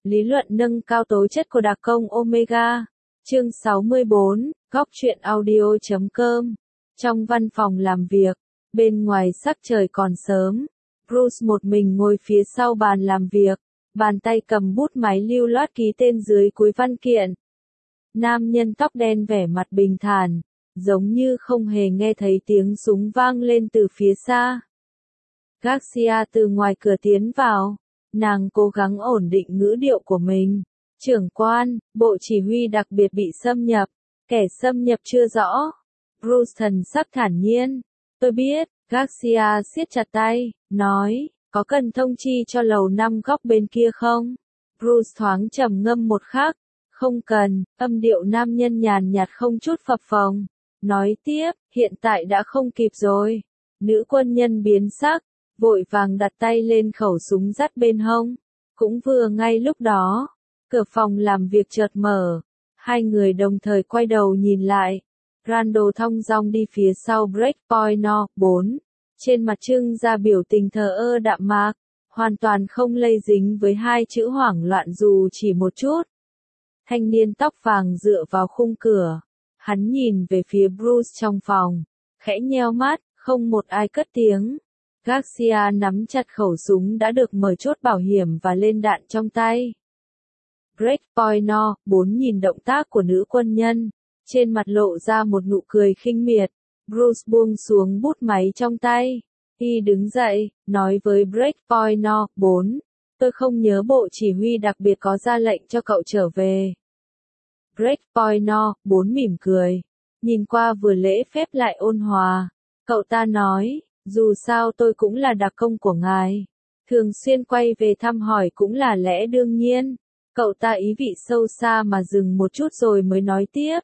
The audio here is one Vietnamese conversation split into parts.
Lý luận nâng cao tố chất của đặc công Omega. Chương 64, góc truyện audio.com. Trong văn phòng làm việc, bên ngoài sắc trời còn sớm, Bruce một mình ngồi phía sau bàn làm việc, bàn tay cầm bút máy lưu loát ký tên dưới cuối văn kiện. Nam nhân tóc đen vẻ mặt bình thản, giống như không hề nghe thấy tiếng súng vang lên từ phía xa. Garcia từ ngoài cửa tiến vào, nàng cố gắng ổn định ngữ điệu của mình. Trưởng quan, bộ chỉ huy đặc biệt bị xâm nhập, kẻ xâm nhập chưa rõ. Bruce thần sắc thản nhiên. Tôi biết, Garcia siết chặt tay, nói, có cần thông chi cho lầu 5 góc bên kia không? Bruce thoáng trầm ngâm một khắc. Không cần, âm điệu nam nhân nhàn nhạt không chút phập phồng. Nói tiếp, hiện tại đã không kịp rồi. Nữ quân nhân biến sắc, vội vàng đặt tay lên khẩu súng dắt bên hông. Cũng vừa ngay lúc đó, cửa phòng làm việc chợt mở. Hai người đồng thời quay đầu nhìn lại. Randall thong dong đi phía sau Breakpoint No. 4. Trên mặt trưng ra biểu tình thờ ơ đạm mạc, hoàn toàn không lây dính với hai chữ hoảng loạn dù chỉ một chút. Thanh niên tóc vàng dựa vào khung cửa. Hắn nhìn về phía Bruce trong phòng, khẽ nheo mắt, không một ai cất tiếng. Garcia nắm chặt khẩu súng đã được mở chốt bảo hiểm và lên đạn trong tay. Breakpoint No. 4 nhìn động tác của nữ quân nhân, trên mặt lộ ra một nụ cười khinh miệt. Bruce buông xuống bút máy trong tay. Y đứng dậy, nói với Breakpoint No. 4. Tôi không nhớ bộ chỉ huy đặc biệt có ra lệnh cho cậu trở về. Breakpoint No. 4 mỉm cười. Nhìn qua vừa lễ phép lại ôn hòa. Cậu ta nói, dù sao tôi cũng là đặc công của ngài. Thường xuyên quay về thăm hỏi cũng là lẽ đương nhiên. Cậu ta ý vị sâu xa mà dừng một chút rồi mới nói tiếp.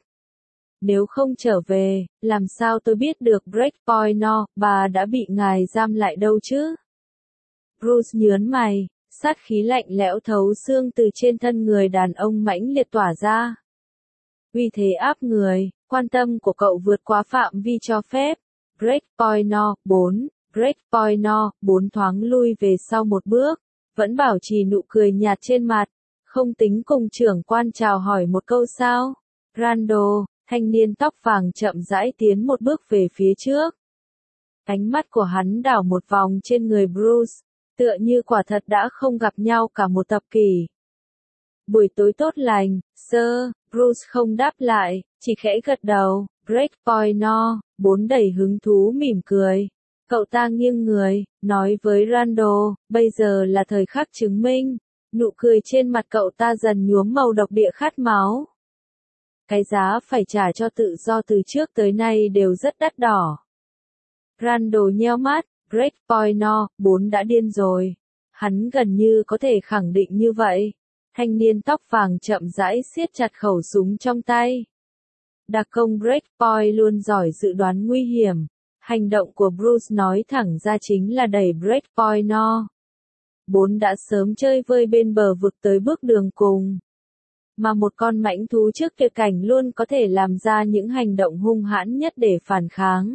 Nếu không trở về, làm sao tôi biết được Breakpoint No. 3 đã bị ngài giam lại đâu chứ? Bruce nhớn mày, sát khí lạnh lẽo thấu xương từ trên thân người đàn ông mãnh liệt tỏa ra. Uy thế áp người, quan tâm của cậu vượt quá phạm vi cho phép. Breakpoint No. 4, Breakpoint No. 4 thoáng lui về sau một bước, vẫn bảo trì nụ cười nhạt trên mặt, không tính cùng trưởng quan chào hỏi một câu sao. Randall, thanh niên tóc vàng chậm rãi tiến một bước về phía trước. Ánh mắt của hắn đảo một vòng trên người Bruce, tựa như quả thật đã không gặp nhau cả một thập kỷ. Buổi tối tốt lành, sir. Bruce không đáp lại, chỉ khẽ gật đầu. Breakpoint No. 4 đầy hứng thú mỉm cười. Cậu ta nghiêng người, nói với Randall, bây giờ là thời khắc chứng minh. Nụ cười trên mặt cậu ta dần nhuốm màu độc địa khát máu. Cái giá phải trả cho tự do từ trước tới nay đều rất đắt đỏ. Randall nheo mắt, Breakpoint No. 4 đã điên rồi. Hắn gần như có thể khẳng định như vậy. Thanh niên tóc vàng chậm rãi siết chặt khẩu súng trong tay. Đặc công Breakpoint luôn giỏi dự đoán nguy hiểm. Hành động của Bruce nói thẳng ra chính là đẩy Breakpoint No. 4 đã sớm chơi vơi bên bờ vực tới bước đường cùng. Mà một con mãnh thú trước tuyệt cảnh luôn có thể làm ra những hành động hung hãn nhất để phản kháng.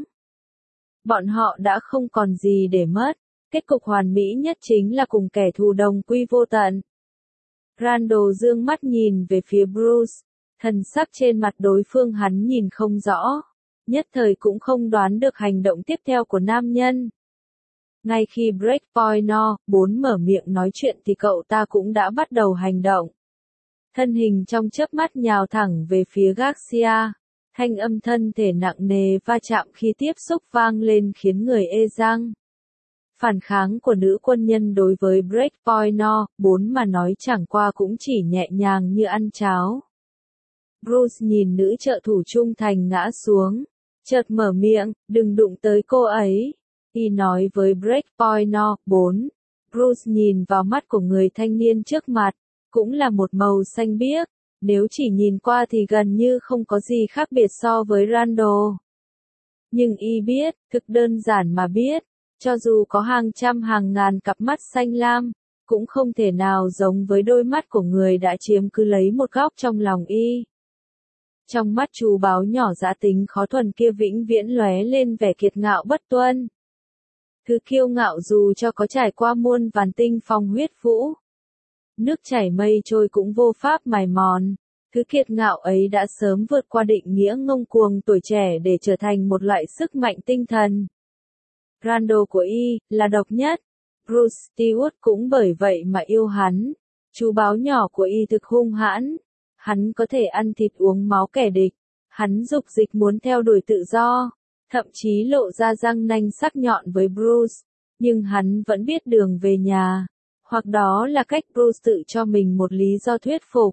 Bọn họ đã không còn gì để mất. Kết cục hoàn mỹ nhất chính là cùng kẻ thù đồng quy vô tận. Randall dương mắt nhìn về phía Bruce. Thần sắc trên mặt đối phương hắn nhìn không rõ. Nhất thời cũng không đoán được hành động tiếp theo của nam nhân. Ngay khi Breakpoint No. 4 mở miệng nói chuyện thì cậu ta cũng đã bắt đầu hành động. Thân hình trong chớp mắt nhào thẳng về phía Garcia. Thanh âm thân thể nặng nề va chạm khi tiếp xúc vang lên khiến người ê răng. Phản kháng của nữ quân nhân đối với Breakpoint No. 4 mà nói chẳng qua cũng chỉ nhẹ nhàng như ăn cháo. Bruce nhìn nữ trợ thủ trung thành ngã xuống, chợt mở miệng, đừng đụng tới cô ấy. Y nói với Breakpoint No. 4. Bruce nhìn vào mắt của người thanh niên trước mặt, cũng là một màu xanh biếc. Nếu chỉ nhìn qua thì gần như không có gì khác biệt so với Randall. Nhưng Y biết, thực đơn giản mà biết, cho dù có hàng trăm hàng ngàn cặp mắt xanh lam, cũng không thể nào giống với đôi mắt của người đã chiếm cứ lấy một góc trong lòng Y. Trong mắt chú báo nhỏ dã tính khó thuần kia vĩnh viễn lóe lên vẻ kiệt ngạo bất tuân. Thứ kiêu ngạo dù cho có trải qua muôn vàn tinh phong huyết vũ. Nước chảy mây trôi cũng vô pháp mài mòn. Thứ kiệt ngạo ấy đã sớm vượt qua định nghĩa ngông cuồng tuổi trẻ để trở thành một loại sức mạnh tinh thần. Randall của y là độc nhất. Bruce Stewart cũng bởi vậy mà yêu hắn. Chú báo nhỏ của y thực hung hãn. Hắn có thể ăn thịt uống máu kẻ địch. Hắn dục dịch muốn theo đuổi tự do. Thậm chí lộ ra răng nanh sắc nhọn với Bruce. Nhưng hắn vẫn biết đường về nhà. Hoặc đó là cách Bruce tự cho mình một lý do thuyết phục.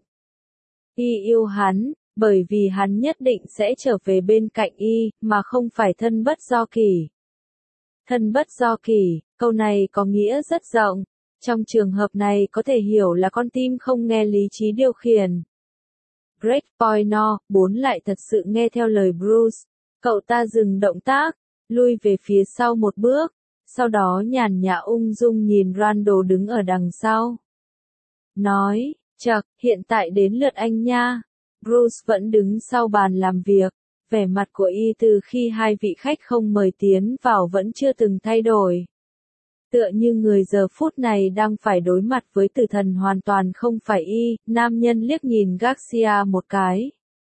Y yêu hắn, bởi vì hắn nhất định sẽ trở về bên cạnh y, mà không phải thân bất do kỷ. Thân bất do kỷ, câu này có nghĩa rất rộng. Trong trường hợp này có thể hiểu là con tim không nghe lý trí điều khiển. Greg Poynor, 4 lại thật sự nghe theo lời Bruce. Cậu ta dừng động tác, lui về phía sau một bước, sau đó nhàn nhã ung dung nhìn Randall đứng ở đằng sau. Nói, chậc, hiện tại đến lượt anh nha. Bruce vẫn đứng sau bàn làm việc, vẻ mặt của y từ khi hai vị khách không mời tiến vào vẫn chưa từng thay đổi. Tựa như người giờ phút này đang phải đối mặt với tử thần hoàn toàn không phải y, nam nhân liếc nhìn Garcia một cái.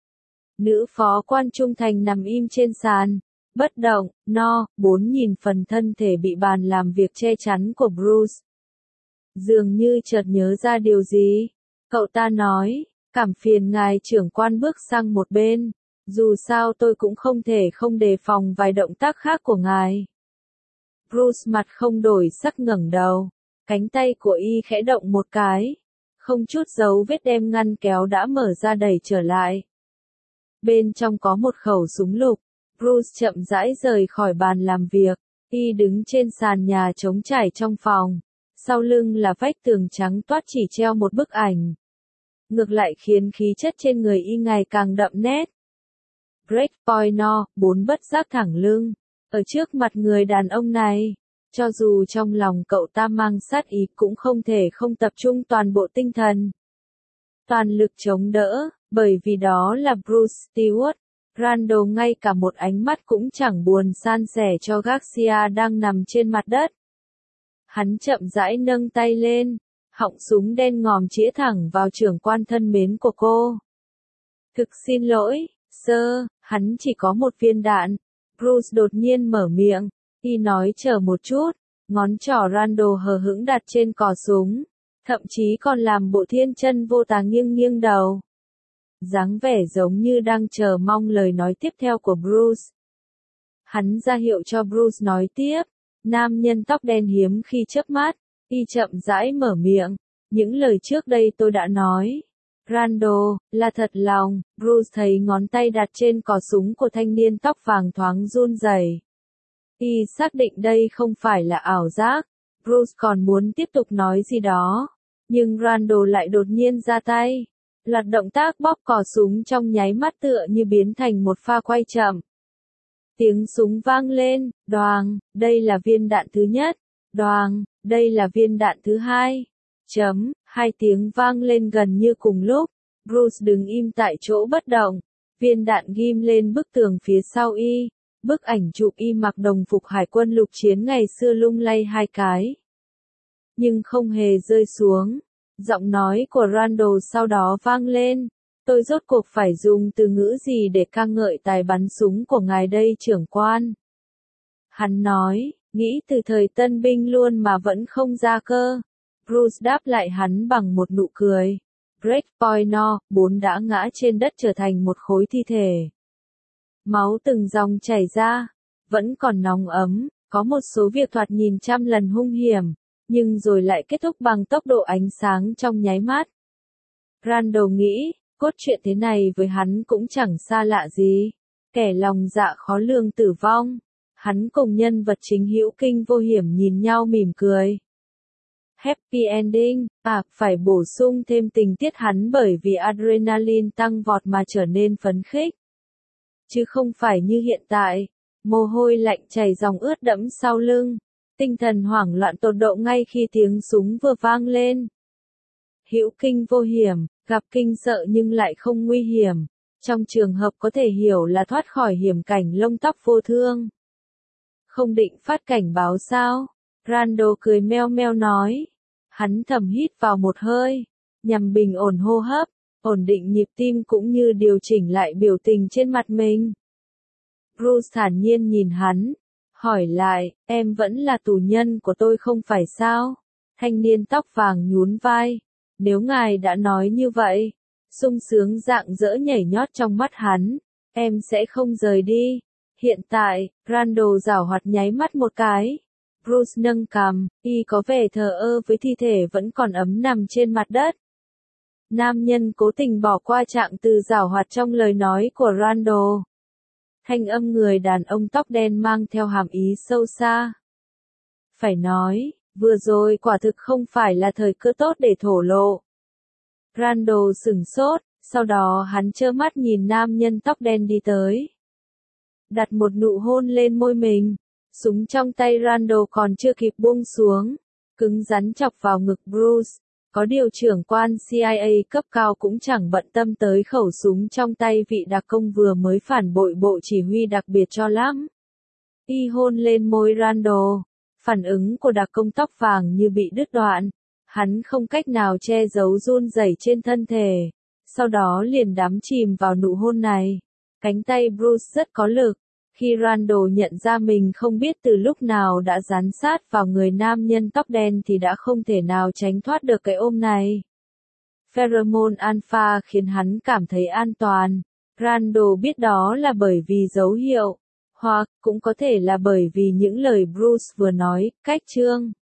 Nữ phó quan trung thành nằm im trên sàn, bất động, 4 nhìn phần thân thể bị bàn làm việc che chắn của Bruce. Dường như chợt nhớ ra điều gì, cậu ta nói, cảm phiền ngài trưởng quan bước sang một bên, dù sao tôi cũng không thể không đề phòng vài động tác khác của ngài. Bruce mặt không đổi sắc ngẩng đầu, cánh tay của y khẽ động một cái, không chút dấu vết đem ngăn kéo đã mở ra đẩy trở lại. Bên trong có một khẩu súng lục. Bruce chậm rãi rời khỏi bàn làm việc, y đứng trên sàn nhà trống trải trong phòng, sau lưng là vách tường trắng toát chỉ treo một bức ảnh. Ngược lại khiến khí chất trên người y ngày càng đậm nét. Greg Poynor, 4 bất giác thẳng lưng, ở trước mặt người đàn ông này, cho dù trong lòng cậu ta mang sát ý cũng không thể không tập trung toàn bộ tinh thần. Toàn lực chống đỡ, bởi vì đó là Bruce Stewart. Randall ngay cả một ánh mắt cũng chẳng buồn san sẻ cho Garcia đang nằm trên mặt đất. Hắn chậm rãi nâng tay lên, họng súng đen ngòm chĩa thẳng vào trưởng quan thân mến của cô. Thực xin lỗi, sir, hắn chỉ có một viên đạn. Bruce đột nhiên mở miệng, y nói chờ một chút, ngón trỏ Randall hờ hững đặt trên cò súng, thậm chí còn làm bộ thiên chân vô tà nghiêng nghiêng đầu. Dáng vẻ giống như đang chờ mong lời nói tiếp theo của Bruce. Hắn ra hiệu cho Bruce nói tiếp, nam nhân tóc đen hiếm khi chớp mắt, y chậm rãi mở miệng, những lời trước đây tôi đã nói. Randall, là thật lòng, Bruce thấy ngón tay đặt trên cò súng của thanh niên tóc vàng thoáng run rẩy. Y xác định đây không phải là ảo giác, Bruce còn muốn tiếp tục nói gì đó, nhưng Randall lại đột nhiên ra tay. Loạt động tác bóp cò súng trong nháy mắt tựa như biến thành một pha quay chậm. Tiếng súng vang lên, đoàng, đây là viên đạn thứ nhất, đoàng, đây là viên đạn thứ hai. Hai tiếng vang lên gần như cùng lúc, Bruce đứng im tại chỗ bất động, viên đạn ghim lên bức tường phía sau y, bức ảnh chụp y mặc đồng phục hải quân lục chiến ngày xưa lung lay hai cái. Nhưng không hề rơi xuống. Giọng nói của Randall sau đó vang lên, tôi rốt cuộc phải dùng từ ngữ gì để ca ngợi tài bắn súng của ngài đây trưởng quan. Hắn nói, nghĩ từ thời tân binh luôn mà vẫn không ra cơ. Bruce đáp lại hắn bằng một nụ cười. Greg Poynor, 4 đã ngã trên đất trở thành một khối thi thể. Máu từng dòng chảy ra, vẫn còn nóng ấm, có một số việc thoạt nhìn trăm lần hung hiểm, nhưng rồi lại kết thúc bằng tốc độ ánh sáng trong nháy mắt. Randall nghĩ, cốt truyện thế này với hắn cũng chẳng xa lạ gì. Kẻ lòng dạ khó lường tử vong. Hắn cùng nhân vật chính hữu kinh vô hiểm nhìn nhau mỉm cười. Happy ending, phải bổ sung thêm tình tiết hắn bởi vì adrenaline tăng vọt mà trở nên phấn khích. Chứ không phải như hiện tại, mồ hôi lạnh chảy dòng ướt đẫm sau lưng. Tinh thần hoảng loạn tột độ ngay khi tiếng súng vừa vang lên. Hữu kinh vô hiểm, gặp kinh sợ nhưng lại không nguy hiểm. Trong trường hợp có thể hiểu là thoát khỏi hiểm cảnh lông tóc vô thương. Không định phát cảnh báo sao? Randall cười meo meo nói. Hắn thầm hít vào một hơi, nhằm bình ổn hô hấp, ổn định nhịp tim cũng như điều chỉnh lại biểu tình trên mặt mình. Bruce thản nhiên nhìn hắn, hỏi lại, em vẫn là tù nhân của tôi không phải sao? Thanh niên tóc vàng nhún vai, nếu ngài đã nói như vậy, sung sướng rạng rỡ nhảy nhót trong mắt hắn, em sẽ không rời đi. Hiện tại, Randall giảo hoạt nháy mắt một cái. Bruce nâng cằm, y có vẻ thờ ơ với thi thể vẫn còn ấm nằm trên mặt đất. Nam nhân cố tình bỏ qua trạng từ giảo hoạt trong lời nói của Randall. Thanh âm người đàn ông tóc đen mang theo hàm ý sâu xa. Phải nói, vừa rồi quả thực không phải là thời cơ tốt để thổ lộ. Randall sửng sốt, sau đó hắn trơ mắt nhìn nam nhân tóc đen đi tới. Đặt một nụ hôn lên môi mình, súng trong tay Randall còn chưa kịp buông xuống, cứng rắn chọc vào ngực Bruce. Có điều trưởng quan CIA cấp cao cũng chẳng bận tâm tới khẩu súng trong tay vị đặc công vừa mới phản bội bộ chỉ huy đặc biệt cho lắm. Y hôn lên môi Randall, phản ứng của đặc công tóc vàng như bị đứt đoạn. Hắn không cách nào che giấu run rẩy trên thân thể, sau đó liền đắm chìm vào nụ hôn này. Cánh tay Bruce rất có lực. Khi Randall nhận ra mình không biết từ lúc nào đã dán sát vào người nam nhân tóc đen thì đã không thể nào tránh thoát được cái ôm này. Pheromone alpha khiến hắn cảm thấy an toàn. Randall biết đó là bởi vì dấu hiệu, hoặc cũng có thể là bởi vì những lời Bruce vừa nói, cách chương.